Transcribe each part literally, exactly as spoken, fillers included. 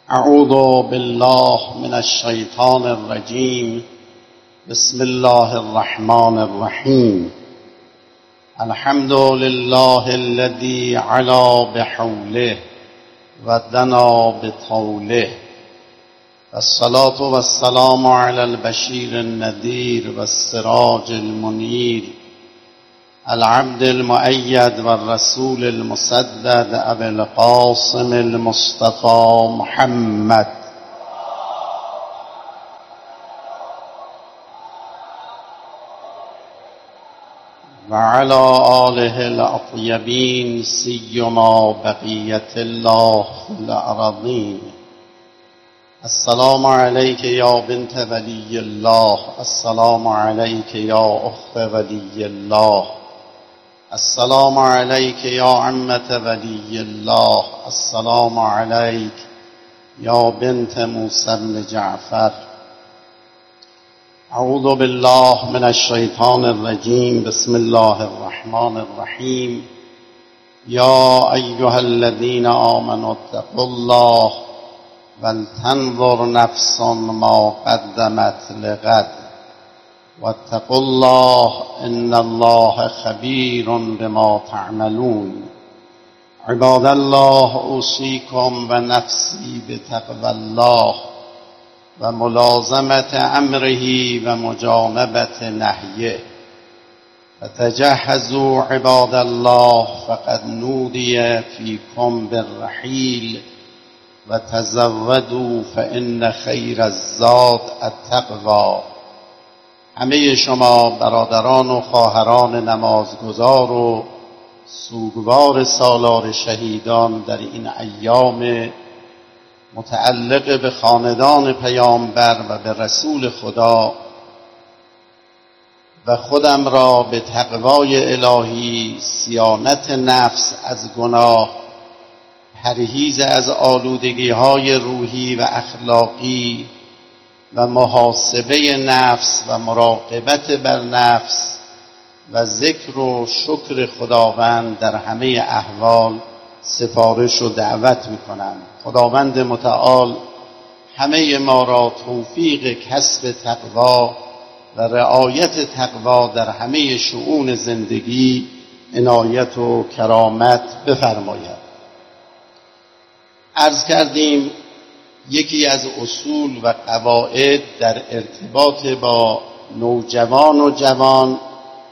اعوذ بالله من الشیطان الرجیم. بسم الله الرحمن الرحیم. الحمد لله الذي علا بحوله و دنا بطوله. الصلاة والسلام على البشير النذير والسراج المنير العبد المؤيد والرسول المسدد أبي القاسم المصطفى محمد وعلى آله الأطيبين سيما بقية الله في الأراضين. السلام عليك يا بنت ولي الله. السلام عليك يا أخت ولي الله. السلام عليك يا عمة ولي الله. السلام عليك يا بنت موسى بن جعفر. أعوذ بالله من الشيطان الرجيم. بسم الله الرحمن الرحيم. يا أيها الذين آمنوا اتقوا الله ولتنظر نفس ما قدمت لغد واتقوا الله إن الله خبير بما تعملون. عباد الله، أوصيكم ونفسي بتقوى الله وملازمة أمره ومجانبة نهيه. فتجهزوا عباد الله فقد نودي فيكم بالرحيل وتزودوا فإن خير الزاد التقوى. همه شما برادران و خواهران نمازگزار و سوگوار سالار شهیدان در این ایام متعلق به خاندان پیامبر و به رسول خدا و خودم را به تقوای الهی، صیانت نفس از گناه، پرهیز از آلودگی‌های روحی و اخلاقی و محاسبه نفس و مراقبت بر نفس و ذکر و شکر خداوند در همه احوال سفارش و دعوت می‌کنم. خداوند متعال همه ما را توفیق کسب تقوا و رعایت تقوا در همه شؤون زندگی عنایت و کرامت بفرماید. عرض کردیم یکی از اصول و قواعد در ارتباط با نوجوان و جوان،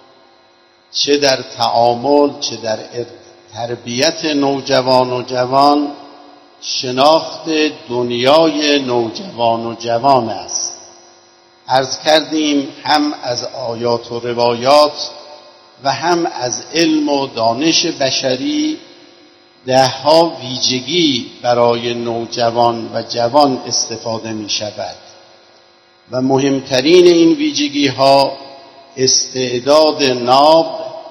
چه در تعامل چه در تربیت نوجوان و جوان، شناخت دنیای نوجوان و جوان است. عرض کردیم هم از آیات و روایات و هم از علم و دانش بشری ده ها ویژگی برای نوجوان و جوان استفاده می شود و مهمترین این ویژگی ها استعداد ناب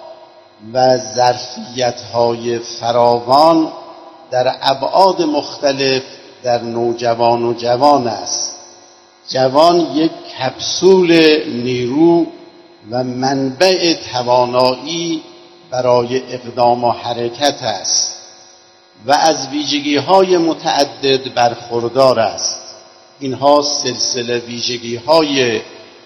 و ظرفیت های فراوان در ابعاد مختلف در نوجوان و جوان است. جوان یک کپسول نیرو و منبع توانایی برای اقدام و حرکت است و از ویژگی‌های متعدد برخوردار است. اینها سلسله ویژگی‌های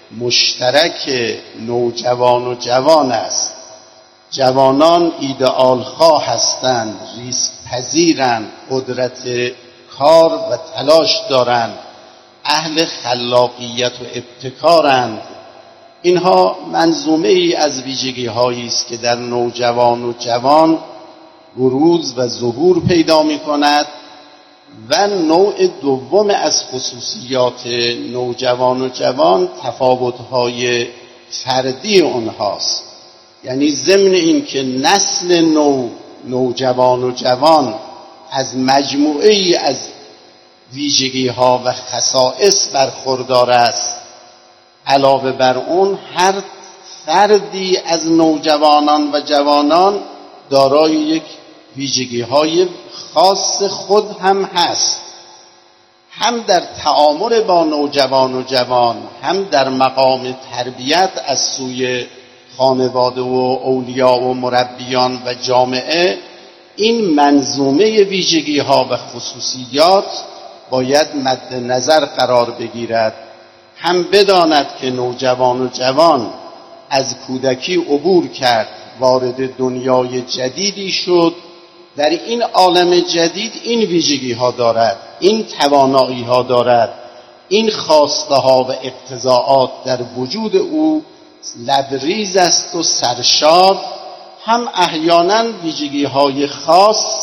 مشترک نوجوان و جوان است. جوانان ایدئال خواه هستند، ریسک پذیرند، قدرت کار و تلاش دارند، اهل خلاقیت و ابتکارند. اینها منظومه ای از ویژگی‌هایی است که در نوجوان و جوان بروز و ظهور پیدا می کند و نوع دوم از خصوصیات نوجوان و جوان تفاوت‌های فردی آنهاست. یعنی ضمن این که نسل نو نوجوان و جوان از مجموعه ای از ویژگی‌ها و خصائص برخوردار است، علاوه بر اون هر فردی از نوجوانان و جوانان دارای یک ویژگی‌های خاص خود هم هست. هم در تعامل با نوجوان و جوان، هم در مقام تربیت از سوی خانواده و اولیا و مربیان و جامعه، این منظومه ویژگی‌ها و خصوصیات باید مد نظر قرار بگیرد. هم بداند که نوجوان و جوان از کودکی عبور کرد، وارد دنیای جدیدی شد، در این عالم جدید این ویژگی ها دارد، این توانایی ها دارد، این خواسته ها و اقتضاعات در وجود او لبریز است و سرشار. هم احیانا ویژگی های خاص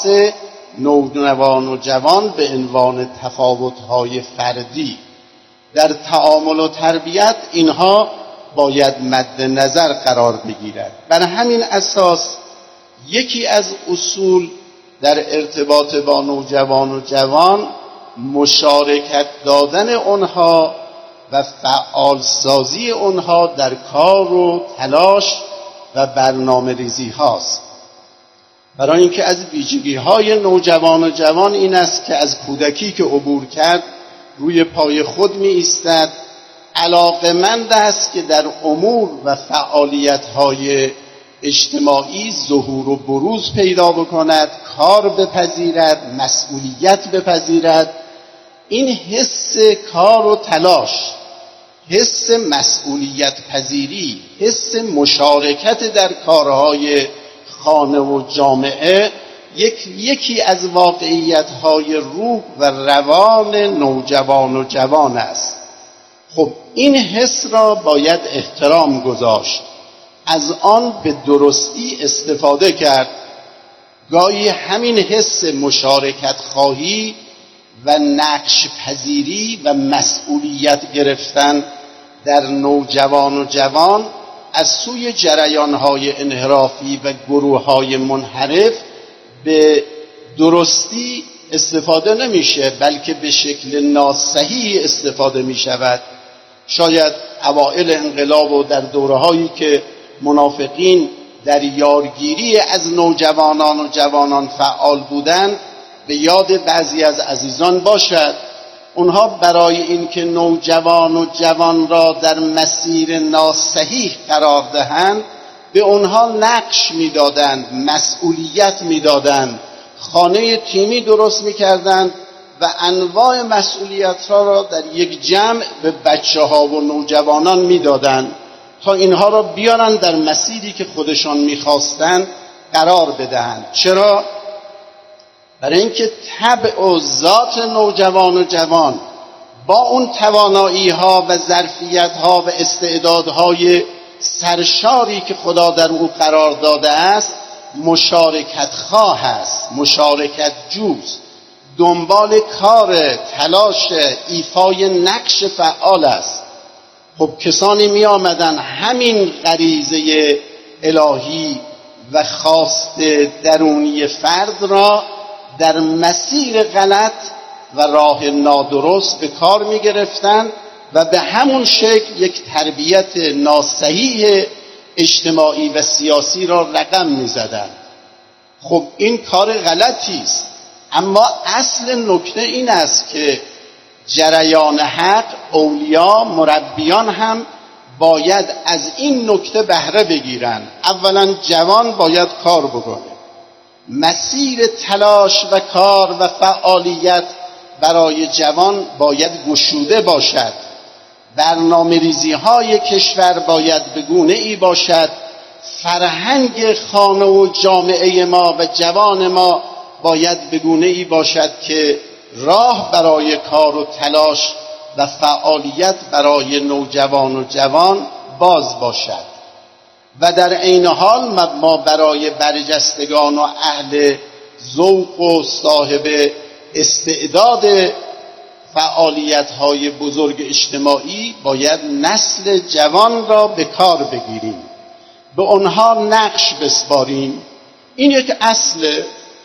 نوجوان و جوان به عنوان تفاوت های فردی در تعامل و تربیت، اینها باید مد نظر قرار بگیرد. بر همین اساس یکی از اصول در ارتباط با نوجوان و جوان مشارکت دادن آنها و فعال سازی آنها در کار و تلاش و برنامه ریزی هاست. برای اینکه از ویژگی های نوجوان و جوان این است که از کودکی که عبور کرد روی پای خود می ایستد، علاقمند است که در امور و فعالیت های اجتماعی ظهور و بروز پیدا بکند، کار بپذیرد، مسئولیت بپذیرد. این حس کار و تلاش، حس مسئولیت پذیری، حس مشارکت در کارهای خانه و جامعه یک یکی از واقعیت‌های روح و روان نوجوان و جوان است. خب این حس را باید احترام گذاشت، از آن به درستی استفاده کرد. گاهی همین حس مشارکت خواهی و نقش پذیری و مسئولیت گرفتن در نوجوان و جوان از سوی جریان‌های انحرافی و گروه‌های منحرف به درستی استفاده نمیشه، بلکه به شکل ناصحیح استفاده می شود. شاید اوائل انقلاب و در دوره‌هایی که منافقین در یارگیری از نوجوانان و جوانان فعال بودند به یاد بعضی از عزیزان باشد. اونها برای اینکه نوجوان و جوان را در مسیر ناصحیح قرار دهند به اونها نقش میدادند، مسئولیت میدادند، خانه تیمی درست میکردند و انواع مسئولیت ها را در یک جمع به بچه ها و نوجوانان میدادند تا اینها را بیارن در مسیری که خودشان میخواستند قرار بدهند. چرا؟ برای اینکه طبع و ذات نوجوان و جوان با اون توانایی ها و ظرفیت ها و استعدادهای سرشاری که خدا در او قرار داده است مشارکت خواه است، مشارکت جوز، دنبال کار، تلاش، ایفای نقش فعال است. خب کسانی می آمدن همین غریزه الهی و خواست درونی فرد را در مسیر غلط و راه نادرست به کار می گرفتن و به همون شکل یک تربیت ناصحیح اجتماعی و سیاسی را رقم می زدن. خب این کار غلطی است، اما اصل نکته این است که جریان حق، اولیا، مربیان هم باید از این نکته بهره بگیرن. اولا جوان باید کار بکنه، مسیر تلاش و کار و فعالیت برای جوان باید گشوده باشد. برنامه ریزی های کشور باید به گونه ای باشد، فرهنگ خانه و جامعه ما و جوان ما باید به گونه ای باشد که راه برای کار و تلاش و فعالیت برای نوجوان و جوان باز باشد. و در عین حال ما برای برجستگان و اهل ذوق و صاحب استعداد فعالیت‌های بزرگ اجتماعی باید نسل جوان را به کار بگیریم، به آنها نقش بسپاریم. این یک اصل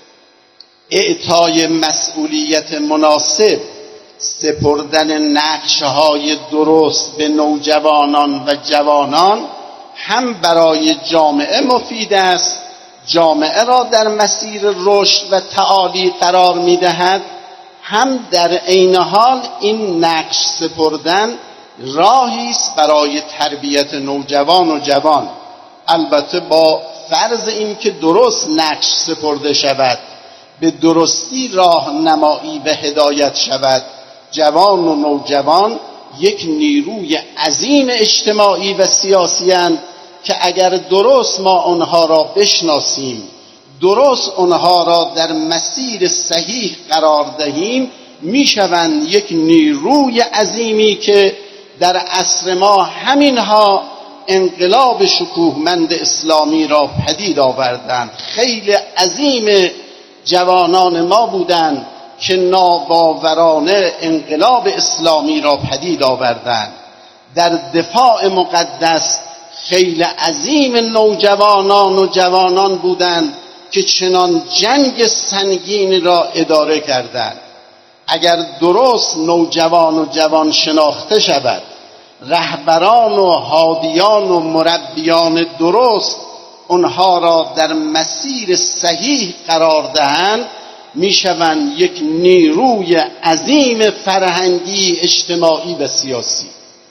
اعطای مسئولیت مناسب، سپردن نقش‌های درست به نوجوانان و جوانان هم برای جامعه مفید است، جامعه را در مسیر رشد و تعالی قرار می‌دهد، هم در عین حال این نقش سپردن راهی است برای تربیت نوجوان و جوان، البته با فرض این که درست نقش سپرده شود، به درستی راهنمایی و هدایت شود جوان و نوجوان یک نیروی عظیم اجتماعی و سیاسی اند که اگر درست ما آنها را بشناسیم، درست آنها را در مسیر صحیح قرار دهیم، میشوند یک نیروی عظیمی که در عصر ما همینها انقلاب شکوهمند اسلامی را پدید آوردند. خیلی عظیم جوانان ما بودند که ناباورانه انقلاب اسلامی را پدید آوردند. در دفاع مقدس خیلی عظیم نوجوانان و جوانان بودند که چنان جنگ سنگین را اداره کردند. اگر درست نوجوان و جوان شناخته شود، رهبران و هادیان و مربیان درست اونها را در مسیر صحیح قرار دهند، میشوند یک نیروی عظیم فرهنگی، اجتماعی و سیاسی.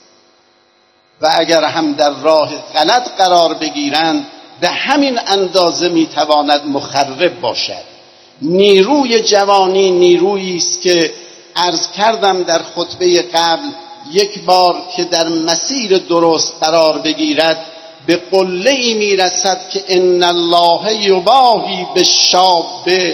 و اگر هم در راه غلط قرار بگیرند، به همین اندازه میتواند مخرب باشد. نیروی جوانی نیرویی است که عرض کردم در خطبه قبل، یک بار که در مسیر درست قرار بگیرد به قله‌ای میرسد که ان الله یباهی بالشاب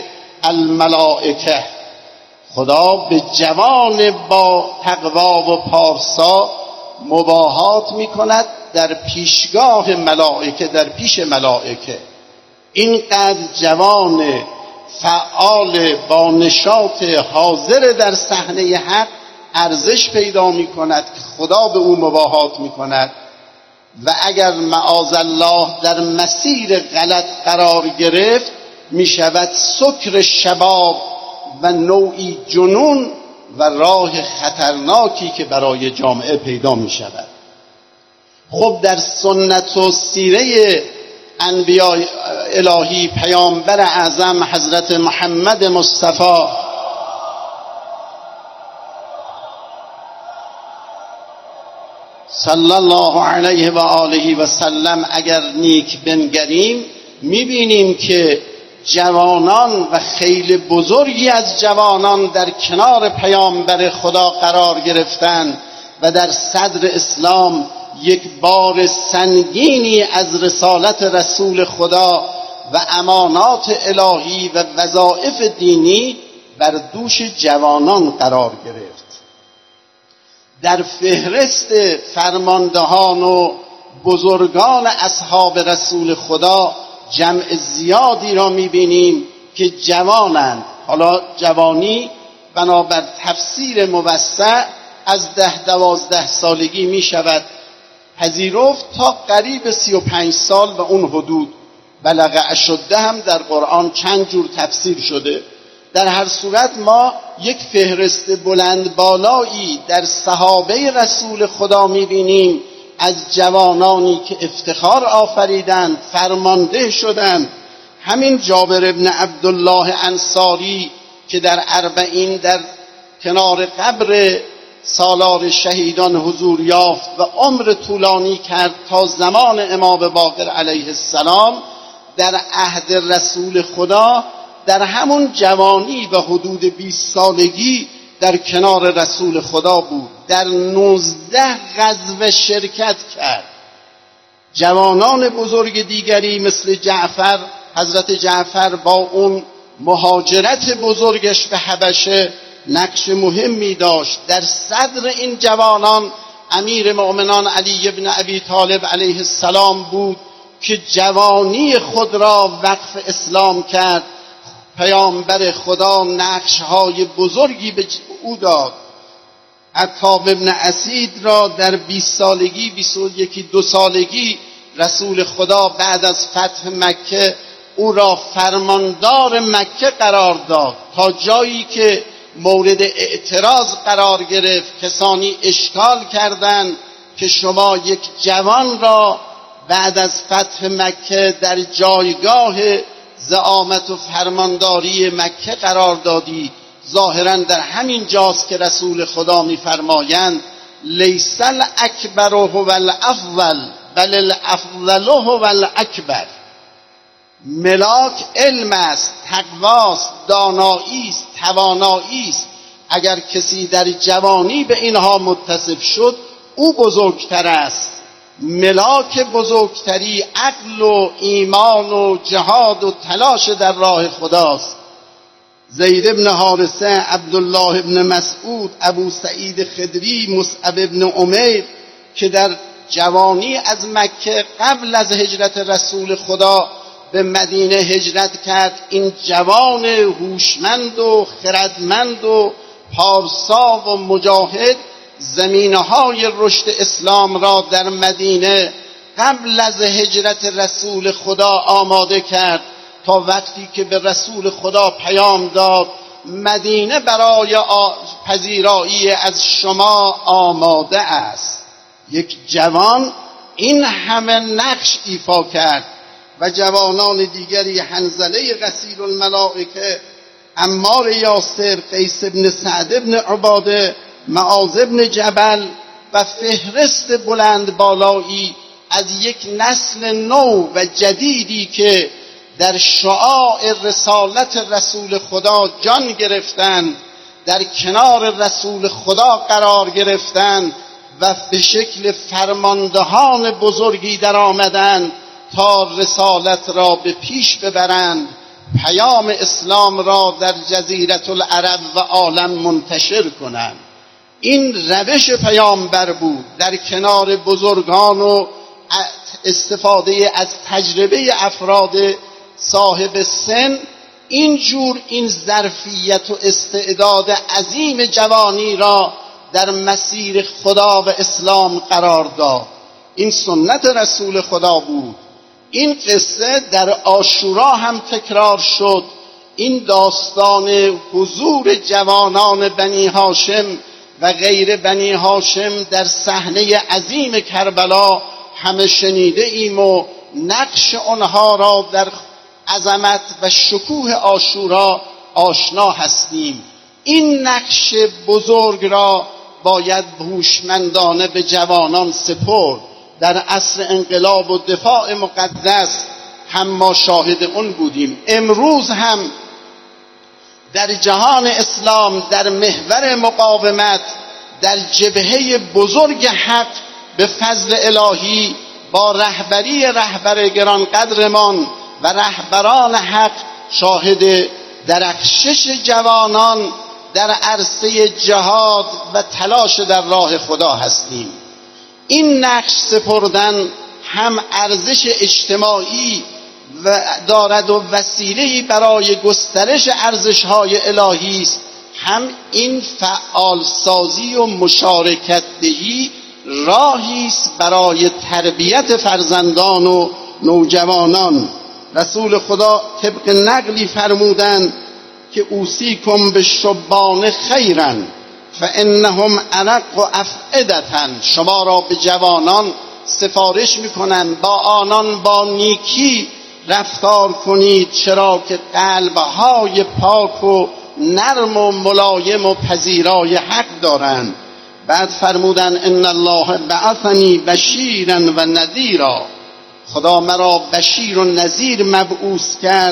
الملائکه، خدا به جوان با تقوا و پارسا مباهات میکند در پیشگاه ملائکه، در پیش ملائکه. اینقدر جوان فعال با نشاط حاضر در صحنه حق ارزش پیدا می کند که خدا به او مباهات می کند. و اگر معاذ الله در مسیر غلط قرار گرفت، می شود سکر شباب و نوعی جنون و راه خطرناکی که برای جامعه پیدا می شود. خب در سنت و سیره انبیاء الهی پیامبر اعظم حضرت محمد مصطفی صلی الله علیه و آله و سلم اگر نیک بنگریم، میبینیم که جوانان و خیلی بزرگی از جوانان در کنار پیامبر خدا قرار گرفتند و در صدر اسلام یک بار سنگینی از رسالت رسول خدا و امانات الهی و وظایف دینی بر دوش جوانان قرار گرفت. در فهرست فرماندهان و بزرگان اصحاب رسول خدا جمع زیادی را می‌بینیم که جوانند. حالا جوانی بنابر تفسیر موسع از ده دوازده سالگی می شود پذیرفت تا قریب سی و پنج سال و اون حدود. بلغ اشده هم در قرآن چند جور تفسیر شده. در هر صورت ما یک فهرست بلند بالایی در صحابه رسول خدا می‌بینیم از جوانانی که افتخار آفریدند، فرمانده شدند. همین جابر ابن عبدالله انصاری که در اربعین در کنار قبر سالار شهیدان حضور یافت و عمر طولانی کرد تا زمان امام باقر علیه السلام، در عهد رسول خدا در همون جوانی و حدود بیست سالگی در کنار رسول خدا بود. در نوزده غزوه شرکت کرد. جوانان بزرگ دیگری مثل جعفر، حضرت جعفر با اون مهاجرت بزرگش به حبشه نقش مهمی داشت. در صدر این جوانان امیر مؤمنان علی بن ابی طالب علیه السلام بود که جوانی خود را وقف اسلام کرد. پیامبر خدا نقش‌های بزرگی به او داد. عتاب ابن اسید را در بیست سالگی، بیست و یک دو سالگی رسول خدا بعد از فتح مکه او را فرماندار مکه قرار داد، تا جایی که مورد اعتراض قرار گرفت. کسانی اشکال کردند که شما یک جوان را بعد از فتح مکه در جایگاه زعامت و فرمانداری مکه قرار دادی. ظاهراً در همین جاست که رسول خدا می‌فرمایند لیس الاکبر هو الافضل بل الافضل هو الاکبر. ملاک علم است، تقواست، دانایی است، توانایی است. اگر کسی در جوانی به اینها متصف شد او بزرگتر است. ملاک بزرگتری عقل و ایمان و جهاد و تلاش در راه خداست. زید بن حارثه، عبدالله بن مسعود، ابو سعید خدری، مصعب بن عمیر که در جوانی از مکه قبل از هجرت رسول خدا به مدینه هجرت کرد، این جوان هوشمند و خردمند و پارسا و مجاهد زمینه‌های رشد اسلام را در مدینه قبل از هجرت رسول خدا آماده کرد تا وقتی که به رسول خدا پیام داد مدینه برای پذیرایی از شما آماده است. یک جوان این همه نقش ایفا کرد و جوانان دیگری، حنظله غسیل الملائکه، عمار یاسر، قیس بن سعد بن عباده، معاذ بن جبل و فهرست بلند بالایی از یک نسل نو و جدیدی که در شعاع رسالت رسول خدا جان گرفتند، در کنار رسول خدا قرار گرفتند و به شکل فرماندهان بزرگی در آمدند تا رسالت را به پیش ببرند، پیام اسلام را در جزیره العرب و عالم منتشر کنند. این روش پیامبر بود، در کنار بزرگان و استفاده از تجربه افراد صاحب سن. اینجور این ظرفیت و استعداد عظیم جوانی را در مسیر خدا و اسلام قرار داد. این سنت رسول خدا بود. این قصه در عاشورا هم تکرار شد. این داستان حضور جوانان بنی هاشم و غیر بنی هاشم در صحنه عظیم کربلا همه شنیده ایم و نقش آنها را در عظمت و شکوه عاشورا آشنا هستیم. این نقش بزرگ را باید هوشمندانه به جوانان سپرد. در عصر انقلاب و دفاع مقدس هم ما شاهد اون بودیم. امروز هم در جهان اسلام، در محور مقاومت، در جبهه بزرگ حق به فضل الهی با رهبری رهبر گرانقدرمان و رهبران حق شاهد درخشش جوانان در عرصه جهاد و تلاش در راه خدا هستیم. این نقش سپردن هم ارزش اجتماعی و دارد و وسیله‌ای برای گسترش ارزش‌های الهی است، هم این فعال سازی و مشارکت دهی راهی است برای تربیت فرزندان و نوجوانان. رسول خدا طبق نقلی فرمودند که اوصیکم بالشبان خیرا فانهم ارق افئدة، شما را به جوانان سفارش میکنند با آنان با نیکی رفتار کنید، چرا که قلبهای پاک و نرم و ملایم و پذیرای حق دارند. بعد فرمودند ان الله بعثنی بشیرا و نذیرا، خدا مرا بشیر و نذیر مبعوث کرد.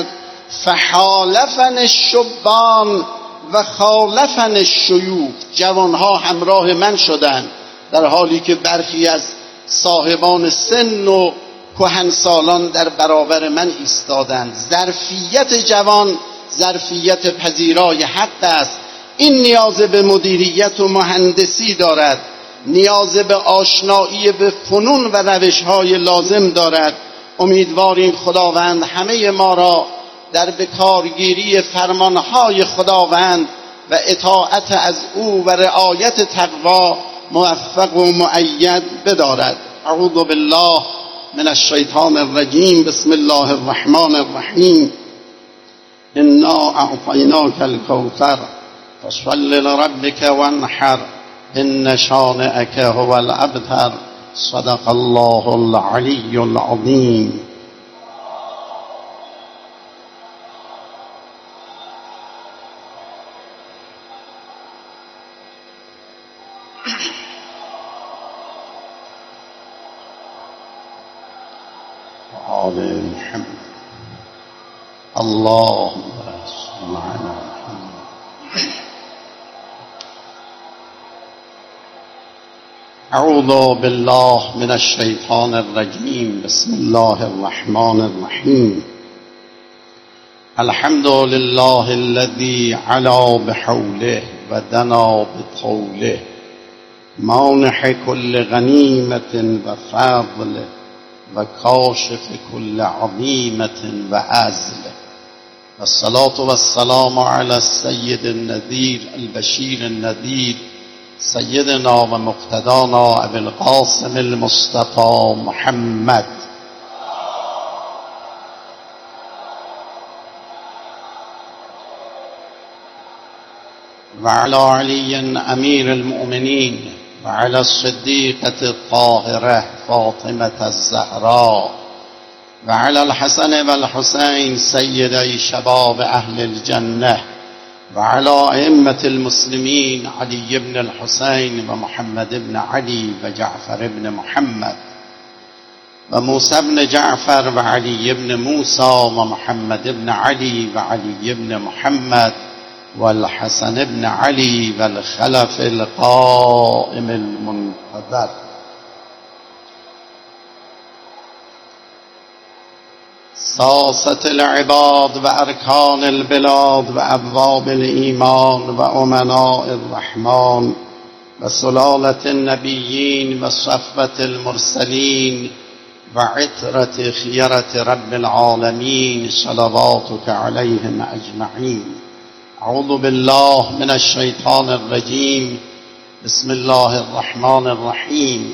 فحالفن الشبان و خالفن الشیوخ، جوانها همراه من شدند در حالی که برخی از صاحبان سن و کهنسالان در برابر من ایستادند. ظرفیت جوان ظرفیت پذیرای حق است. این نیاز به مدیریت و مهندسی دارد، نیاز به آشنایی به فنون و روش‌های لازم دارد. امیدواریم خداوند همه ما را در بکارگیری فرمانهای خداوند و اطاعت از او و رعایت تقوا موفق و مؤید بدارد. اعوذ بالله من الشیطان الرجیم. بسم الله الرحمن الرحیم. انا اعطیناک الکوثر فصل لربک وانحر ان شانئک هو الابتر. صدق الله العلی العظیم. آل محمد. اللهم صل على محمد اعوذ بالله من الشیطان الرجیم. بسم الله الرحمن الرحیم. الحمد لله الذي علا بحوله و دنا بطوله، مانح كل غنیمة و فضل و کاشف كل عظیمة و عزل. والصلاة والسلام على السيد النذير البشير النذير سيدنا ومقتدانا أبي القاسم المصطفى محمد وعلى علي أمير المؤمنين وعلى الصديقة الطاهرة فاطمة الزهراء وعلى الحسن والحسين سيدي شباب أهل الجنة وعلى أئمة المسلمين علي بن الحسين ومحمد بن علي وجعفر بن محمد وموسى بن جعفر وعلي بن موسى ومحمد بن علي وعلي بن محمد والحسن بن علي والخلف القائم المنتظر. ساسة العباد وأركان البلاد وأبواب الإيمان وأمناء الرحمن وسلالة النبيين وصفوة المرسلين وعترة خيرة رب العالمين صلواتك عليهم أجمعين. أعوذ بالله من الشيطان الرجيم. بسم الله الرحمن الرحيم.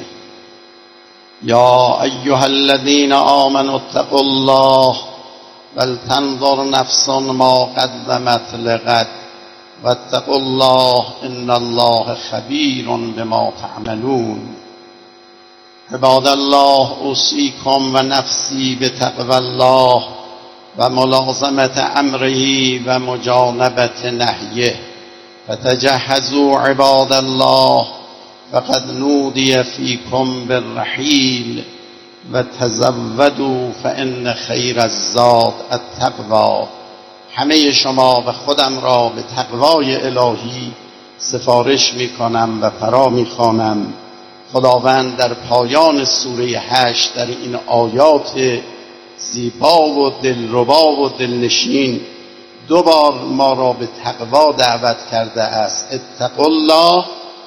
يا أيها الذين آمنوا اتقوا الله ولتنظر نفس ما قدمت لغد واتقوا الله إن الله خبير بما تعملون. عباد الله، أوصيكم ونفسي بتقوى الله وملازمة أمره ومجانبة نهيه. فتجهزوا عباد الله فقد نودي فيكم بالرحيل وتزودوا فإن خير الزاد التقوى. همه شما و خودم را به تقوای الهی سفارش می کنم و فرا می خوانم. خداوند در پایان سوره هشت در این آیات زیبا و دلربا و دلنشین دو بار ما را به تقوا دعوت کرده است. اتقوا الله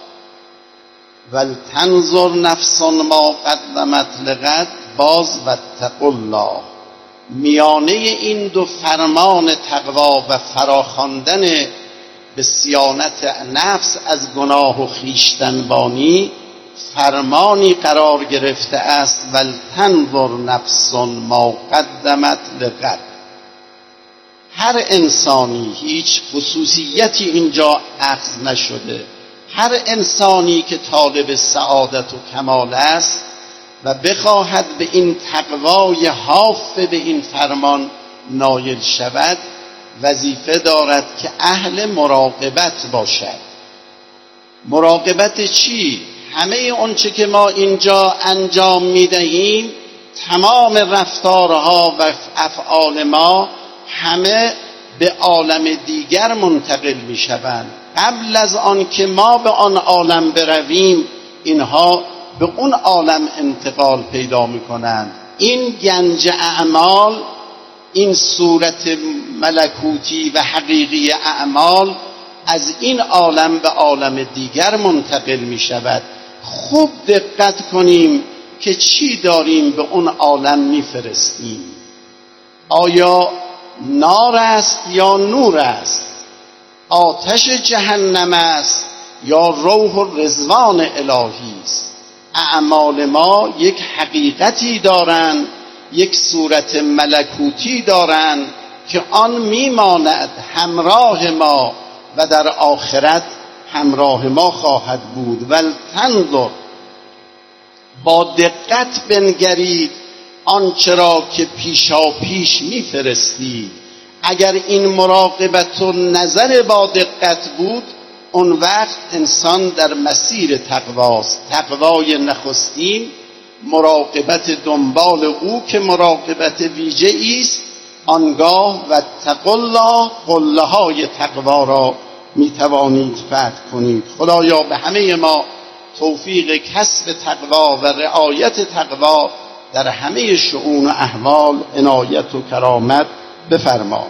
ولتنظر نفس ما قدمت لغد، باز واتقوا الله. میانه این دو فرمان تقوا و فراخواندن به صیانت نفس از گناه و خویشتنبانی فرمانی قرار گرفته است. ولتنظر نفس ما قدمت لغد. هر انسانی، هیچ خصوصیتی اینجا اخذ نشده، هر انسانی که طالب سعادت و کمال است و بخواهد به این تقوای حافظ به این فرمان نایل شود، وظیفه دارد که اهل مراقبت باشد. مراقبت چی؟ همه اونچه که ما اینجا انجام میدهیم، تمام رفتارها و افعال ما همه به عالم دیگر منتقل میشوند. قبل از آن که ما به آن عالم برویم، اینها به اون عالم انتقال پیدا میکنند. این گنج اعمال، این صورت ملکوتی و حقیقی اعمال از این عالم به عالم دیگر منتقل می شود. خوب دقت کنیم که چی داریم به اون عالم می فرستیم. آیا نار است یا نور است؟ آتش جهنم است یا روح و رضوان الهی است؟ اعمال ما یک حقیقتی دارند، یک صورت ملکوتی دارند که آن میماند همراه ما و در آخرت همراه ما خواهد بود. ولتنظر، با دقت بنگرید آنچه را که پیشا پیش میفرستید. اگر این مراقبت و نظر با دقت بود، اون وقت انسان در مسیر تقواست. تقوای نخستین مراقبت دنبال او که مراقبت ویژه است. آنگاه و اتقوا الله، قله های تقوا را می توانید فتح کنید. خدایا به همه ما توفیق کسب تقوا و رعایت تقوا در همه شؤون و احوال عنایت و کرامت بفرما.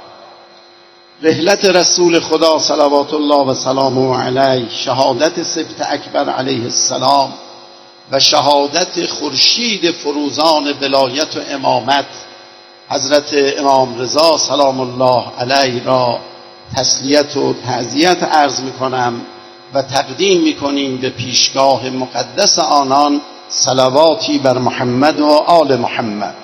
رحلت رسول خدا صلوات الله و سلامه علیه، شهادت سبط اکبر علیه السلام و شهادت خورشید فروزان ولایت و امامت حضرت امام رضا سلام الله علیه را تسلیت و تعزیت عرض میکنم و تقدیم میکنیم به پیشگاه مقدس آنان صلواتی بر محمد و آل محمد.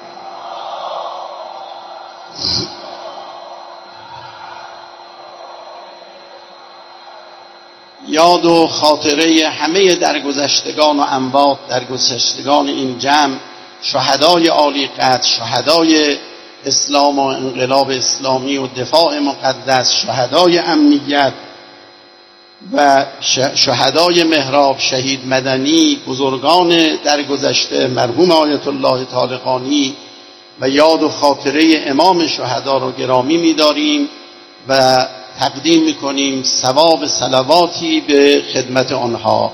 یاد و خاطره همه درگذشتگان و اموات درگذشتگان این جمع، شهدای عالی قدر، شهدای اسلام و انقلاب اسلامی و دفاع مقدس، شهدای امنیت و شهدای محراب، شهید مدنی، بزرگان درگذشته مرحوم آیت الله طالقانی و یاد و خاطره امام شهدا را گرامی می‌داریم و تقدیم می‌کنیم ثواب صلواتی به خدمت آنها.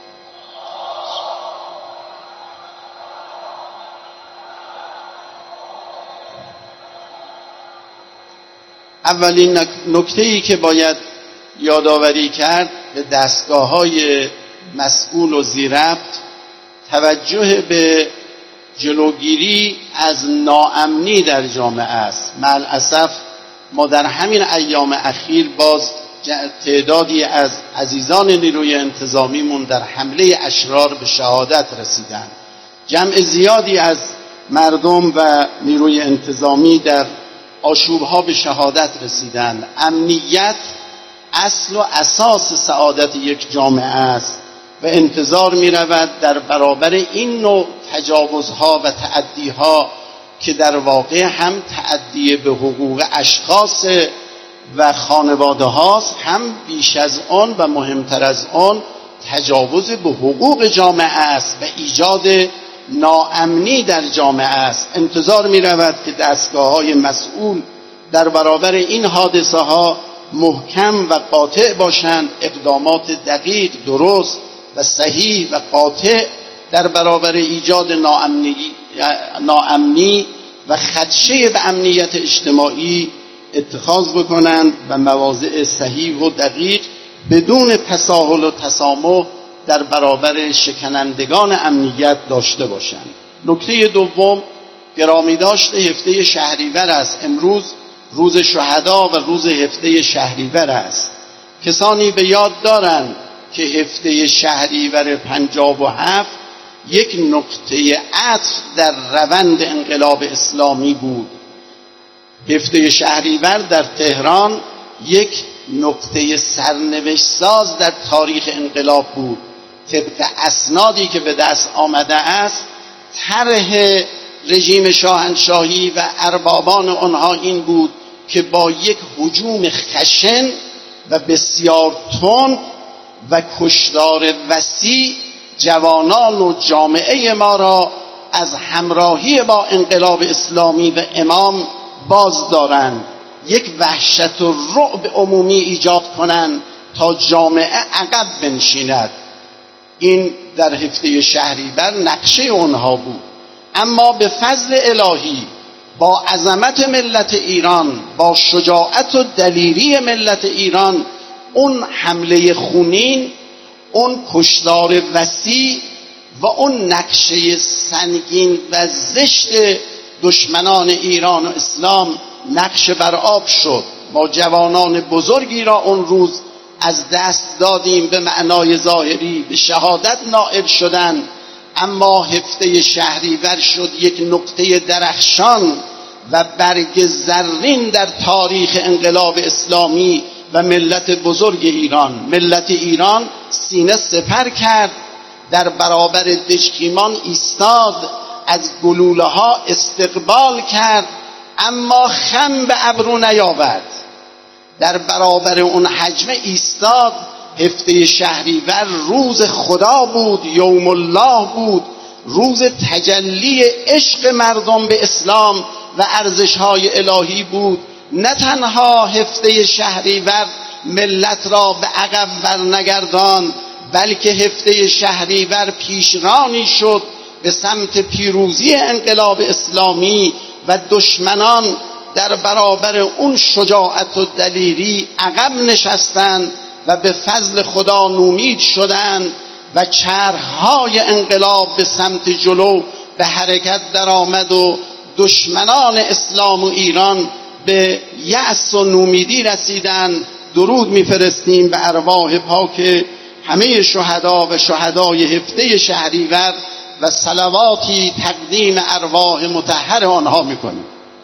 اولین نکته‌ای که باید یادآوری کرد به دستگاه‌های مسئول و ذی‌ربط توجه به جلوگیری از ناامنی در جامعه است. مع ما در همین ایام اخیر باز تعدادی از عزیزان نیروی انتظامیمون در حمله اشرار به شهادت رسیدند. جمع زیادی از مردم و نیروی انتظامی در آشوب‌ها به شهادت رسیدند. امنیت اصل و اساس سعادت یک جامعه است و انتظار می رود در برابر این نوع تجاوزها و تعدیها که در واقع هم تعدی به حقوق اشخاص و خانواده هاست، هم بیش از آن و مهمتر از آن تجاوز به حقوق جامعه است و ایجاد ناامنی در جامعه است. انتظار می رود که دستگاه های مسئول در برابر این حادثه ها محکم و قاطع باشند، اقدامات دقیق، درست و صحیح و قاطع در برابر ایجاد ناامنی, ناامنی و خدشه به امنیت اجتماعی اتخاذ بکنند و مواضع صحیح و دقیق بدون تساهل و تسامح در برابر شکنندگان امنیت داشته باشند. نکته دوم، گرامی داشته هفته شهریور است. امروز روز شهدا و روز هفته شهریور است. کسانی به یاد دارند که هفته شهریور پنجاب و هفت یک نقطه عطف در روند انقلاب اسلامی بود. هفته شهریور در تهران یک نقطه سرنوشت ساز در تاریخ انقلاب بود. طبق اسنادی که به دست آمده است، طرح رژیم شاهنشاهی و اربابان آنها این بود که با یک هجوم خشن و بسیار تند و کشتار وسیع جوانان و جامعه ما را از همراهی با انقلاب اسلامی و امام باز دارند، یک وحشت و رعب عمومی ایجاد کنند تا جامعه عقب بنشیند. این در هفته شهریور نقشه اونها بود. اما به فضل الهی، با عظمت ملت ایران، با شجاعت و دلیری ملت ایران، اون حمله خونین، اون کشتار وسیع و اون نقشه سنگین و زشت دشمنان ایران و اسلام نقش بر آب شد. ما جوانان بزرگی را اون روز از دست دادیم، به معنای ظاهری به شهادت نائل شدن. اما هفته شهریور شد یک نقطه درخشان و برگ زرین در تاریخ انقلاب اسلامی و ملت بزرگ ایران. ملت ایران سینه سپر کرد، در برابر دژکیمان ایستاد، از گلوله ها استقبال کرد، اما خم به ابرو نیاورد. در برابر اون حجم ایستاد. هفته شهریور روز خدا بود، یوم الله بود، روز تجلی عشق مردم به اسلام و ارزش‌های الهی بود. نه تنها هفته شهریور ملت را به عقب برنگردان، بلکه هفته شهریور پیشرانی شد به سمت پیروزی انقلاب اسلامی و دشمنان در برابر اون شجاعت و دلیری عقب نشستند و به فضل خدا نومید شدند و چرخهای انقلاب به سمت جلو به حرکت در آمد و دشمنان اسلام و ایران به یأس و نومیدی رسیدند. درود میفرستیم به ارواح پاک همه شهدا و شهدای هفته شهریور و صلواتی تقدیم ارواح مطهر آنها میکنیم.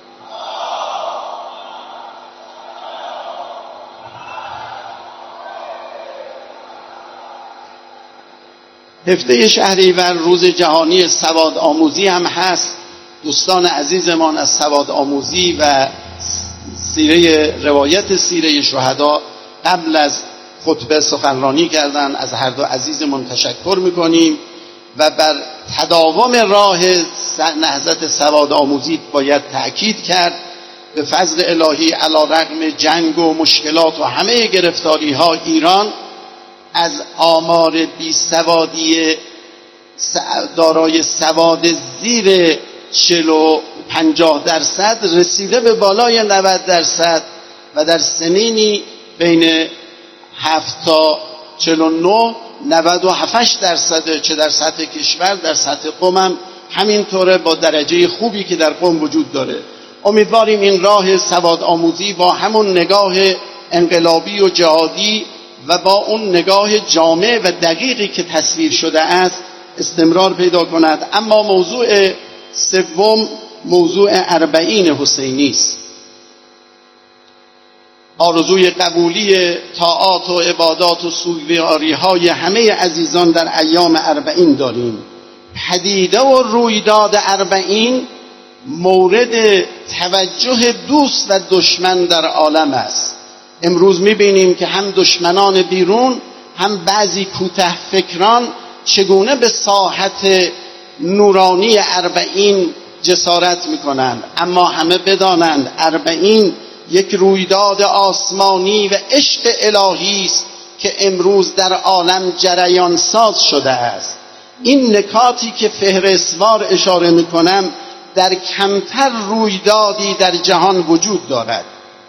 هفته شهریور روز جهانی سواد آموزی هم هست. دوستان عزیزمان از سواد آموزی و سیره روایت سیره شهدا قبل از خطبه سخنرانی کردن. از هر دو عزیزمان تشکر میکنیم و بر تداوم راه نهضت سواد آموزی باید تأکید کرد. به فضل الهی علی رغم جنگ و مشکلات و همه گرفتاری ها ایران از آمار بی سوادی دارای سواد زیر چهل و پنجاه درصد رسیده به بالای نود درصد و در سنینی بین هفت تا چهل و نه نود و هفت درصد، چه در سطح کشور در سطح قم هم همینطوره با درجه خوبی که در قم وجود داره. امیدواریم این راه سواد آموزی با همون نگاه انقلابی و جهادی و با اون نگاه جامع و دقیقی که تصویر شده است استمرار پیدا کند. اما موضوع سوم موضوع اربعین حسینی است. آرزوی قبولی طاعات و عبادات و سوگواری های همه عزیزان در ایام اربعین داریم. پدیده و رویداد اربعین مورد توجه دوست و دشمن در عالم است. امروز میبینیم که هم دشمنان بیرون هم بعضی کوته فکران چگونه به ساحت نورانی اربعین جسارت میکنند. اما همه بدانند اربعین یک رویداد آسمانی و عشق الهی است که امروز در عالم جریان ساز شده است. این نکاتی که فهرستوار اشاره میکنم در کمتر رویدادی در جهان وجود دارد.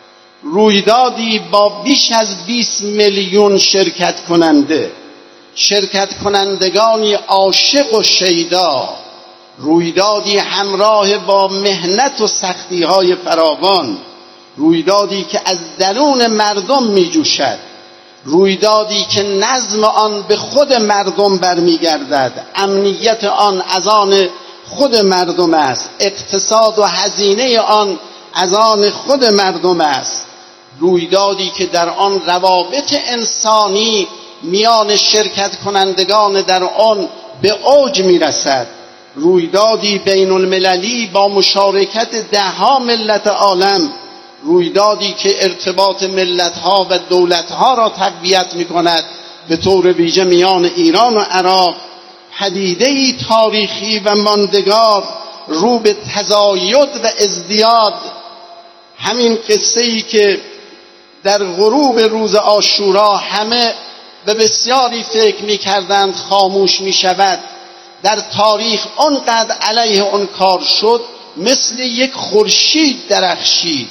رویدادی با بیش از بیست میلیون شرکت کننده، شرکت کنندگانی عاشق و شیدا، رویدادی همراه با مهنت و سختی های فراوان، رویدادی که از درون مردم می جوشد، رویدادی که نظم آن به خود مردم برمیگردد، امنیت آن از آن خود مردم است، اقتصاد و هزینه آن از آن خود مردم است. رویدادی که در آن روابط انسانی میان شرکت کنندگان در آن به اوج میرسد. رویدادی بین المللی با مشارکت دهها ملت عالم، رویدادی که ارتباط ملتها و دولتها را تقویت میکند، به طور ویژه میان ایران و عراق. پدیده‌ای تاریخی و ماندگار رو به تزاید و ازدیاد. همین قصه‌ای که در غروب روز عاشورا همه به بسیاری فکر می‌کردند خاموش می‌شود، در تاریخ آنقدر علیه آن کار شد مثل یک خورشید درخشید.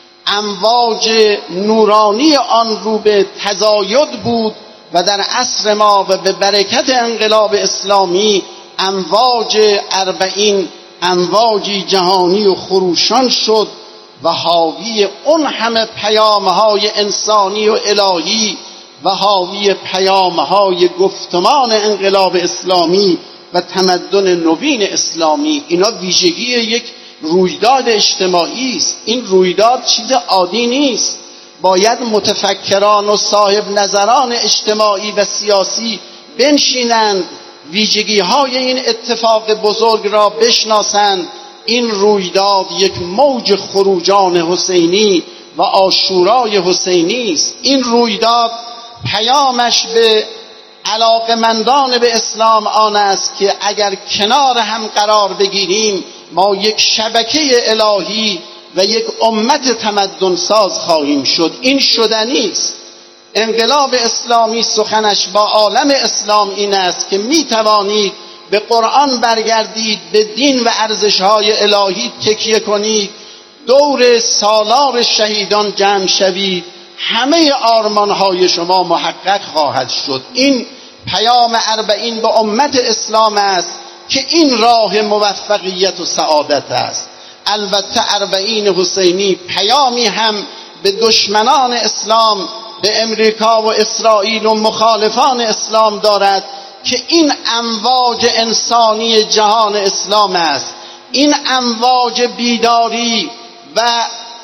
امواج نورانی آن رو به تزاید بود و در عصر ما و به برکت انقلاب اسلامی امواج اربعین امواجی جهانی و خروشان شد و حاوی اون همه پیام‌های انسانی و الهی و حاوی پیام‌های گفتمان انقلاب اسلامی و تمدن نوین اسلامی. اینا ویژگی یک رویداد اجتماعی است. این رویداد چیز عادی نیست. باید متفکران و صاحب نظران اجتماعی و سیاسی بنشینند، ویژگی‌های این اتفاق بزرگ را بشناسند. این رویداد یک موج خروجان حسینی و عاشورای حسینی است. این رویداد پیامش به علاقمندان به اسلام آن است که اگر کنار هم قرار بگیریم ما یک شبکه الهی و یک امت تمدن ساز خواهیم شد. این شدنی است. انقلاب اسلامی سخنش با عالم اسلام این است که می توانید به قرآن برگردید، به دین و ارزش‌های الهی تکیه کنید، دور سالار شهیدان جمع شوید، همه آرمان‌های شما محقق خواهد شد. این پیام اربعین به امت اسلام است که این راه موفقیت و سعادت است. البته اربعین حسینی پیامی هم به دشمنان اسلام، به امریکا و اسرائیل و مخالفان اسلام دارد که این امواج انسانی جهان اسلام است. این امواج بیداری و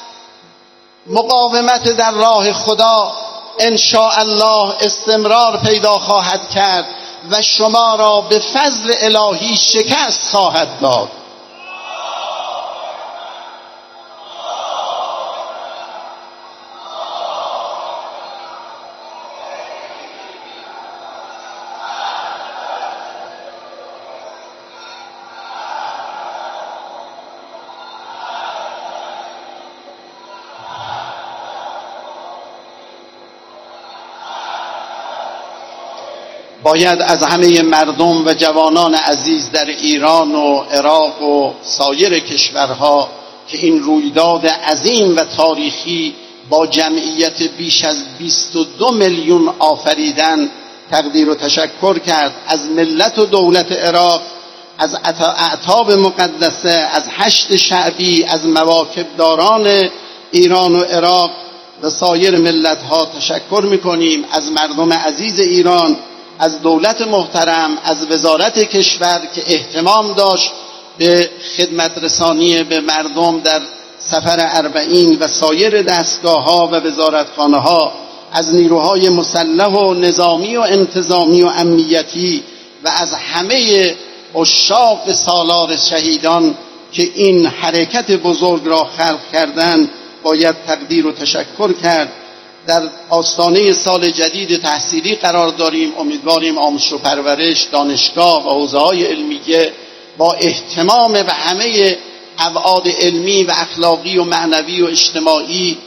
مقاومت در راه خدا ان شاء الله استمرار پیدا خواهد کرد و شما را به فضل الهی شکست خواهد داد. باید از همه مردم و جوانان عزیز در ایران و عراق و سایر کشورها که این رویداد عظیم و تاریخی با جمعیت بیش از بیست و دو میلیون آفریدن تقدیر و تشکر کرد. از ملت و دولت عراق، از اعتاب مقدسه، از حشد شعبی، از مواکبداران ایران و عراق و سایر ملت‌ها تشکر می‌کنیم. از مردم عزیز ایران، از دولت محترم، از وزارت کشور که اهتمام داشت به خدمت رسانی به مردم در سفر اربعین و سایر دستگاه‌ها و وزارتخانه‌ها، از نیروهای مسلح و نظامی و انتظامی و امنیتی و از همه عشاق سالار شهیدان که این حرکت بزرگ را خلق کردند باید تقدیر و تشکر کرد. در آستانه سال جدید تحصیلی قرار داریم. امیدواریم آموزش و پرورش، دانشگاه و حوزه‌های علمیه با اهتمام به همه ابعاد علمی و اخلاقی و معنوی و اجتماعی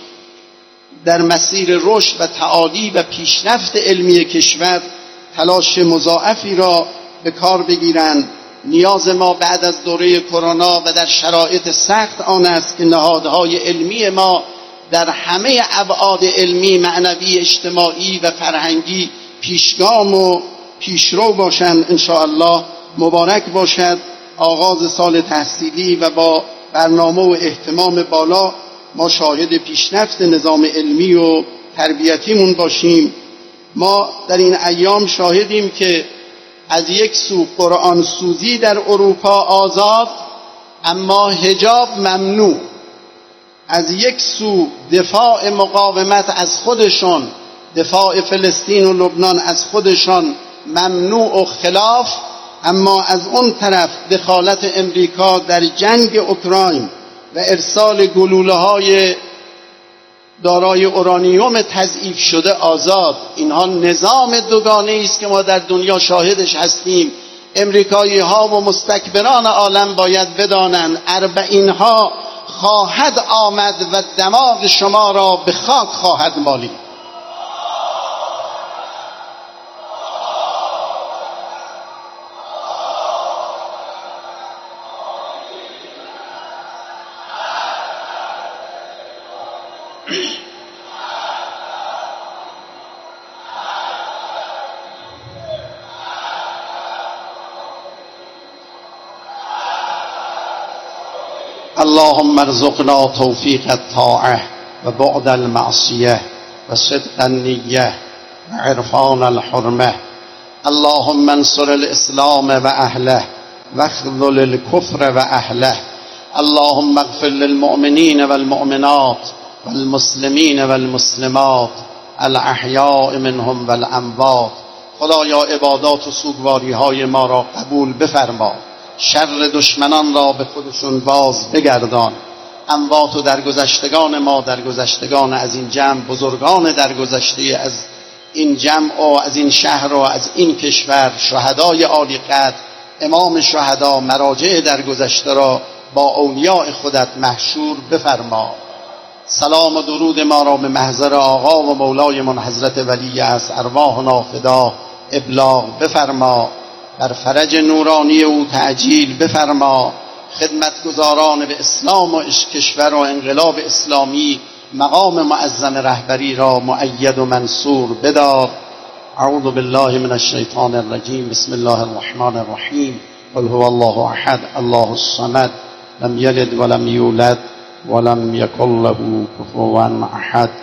در مسیر رشد و تعالی و پیشرفت علمی کشور تلاش مضاعفی را به کار بگیرند. نیاز ما بعد از دوره کرونا و در شرایط سخت آن است که نهادهای علمی ما در همه ابعاد علمی، معنوی، اجتماعی و فرهنگی پیشگام و پیشرو باشند. ان شاء الله مبارک باشد آغاز سال تحصیلی و با برنامه و اهتمام بالا ما شاهد پیشرفت نظام علمی و تربیتیمون باشیم. ما در این ایام شاهدیم که از یک سو قرآن سوزی در اروپا آزاد اما حجاب ممنوع، از یک سو دفاع مقاومت از خودشان، دفاع فلسطین و لبنان از خودشان ممنوع و خلاف، اما از اون طرف دخالت امریکا در جنگ اوکراین و ارسال گلوله‌های دارای اورانیوم تضعیف شده آزاد. اینها نظام دوگانه است که ما در دنیا شاهدش هستیم. امریکایی ها و مستکبران عالم باید بدانند اربعین ها خواهد آمد و دماغ شما را به خاک خواهد مالید. اللهم ارزقنا توفیق الطاعه و بعد المعصیه و صدق النیه و عرفان الحرمه. اللهم انصر الاسلام و اهله واخذل الكفر و اهله. اللهم اغفر للمؤمنین والمؤمنات والمسلمین والمسلمات الاحیاء منهم والاموات. خدایا عبادات و سوگواری های ما را قبول بفرما، شر دشمنان را به خودشون باز بگردان. اموات و درگذشتگان ما، درگذشتگان از این جمع، بزرگان درگذشته از این جمع و از این شهر و از این کشور، شهدای عالی قدر، امام شهدا، مراجع درگذشته را با اولیاء خودت محشور بفرما. سلام و درود ما را به محضر آقا و مولای من حضرت ولی از ارواحنا فدا ابلاغ بفرما. بر فرج نورانی او تعجیل بفرما. خدمتگزاران به اسلام و کشور و انقلاب اسلامی مقام معظم رهبری را مؤید و منصور بدار. اعوذ بالله من الشیطان الرجیم. بسم الله الرحمن الرحیم. قل هو الله احد الله الصمد لم یلد ولم یولد ولم یکن له کفوا احد.